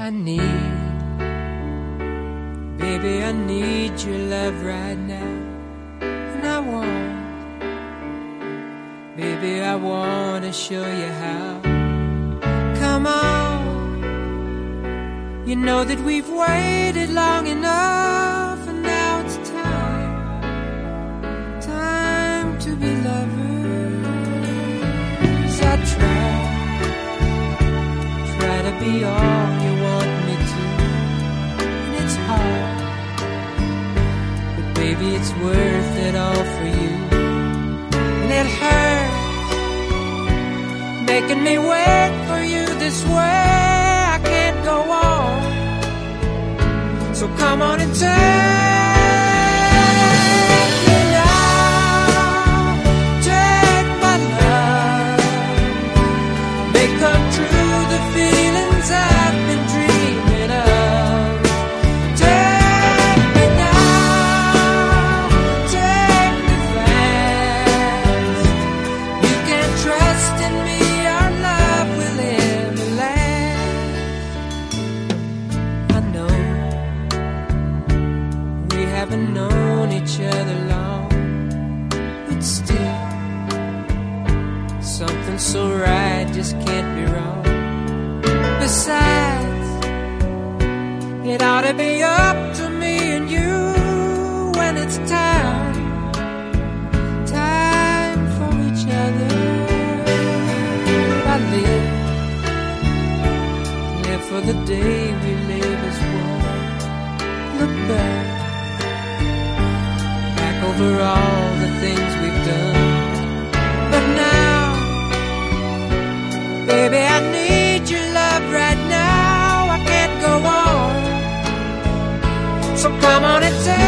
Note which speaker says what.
Speaker 1: I need, baby, I need your love right now. And I want, baby, I want to show you how. Come on, you know that we've waited long enough, and now it's time to be lovers. I try to be all you want me to, and it's hard, but baby, it's worth it all for you. And it hurts making me wait for you this way. I can't go on, so come on and take me now, take my love, make come true the feelings I've been dreaming of. Take me now, take me fast. You can trust in me, our love will ever last. I know we haven't known each other long, but still something so right just can't be wrong. Besides, it ought to be up to me and you when it's time for each other. I live for the day we live as one. Look back over all the things we've done. But now, baby, I need your love right now. I can't go on, so come on and take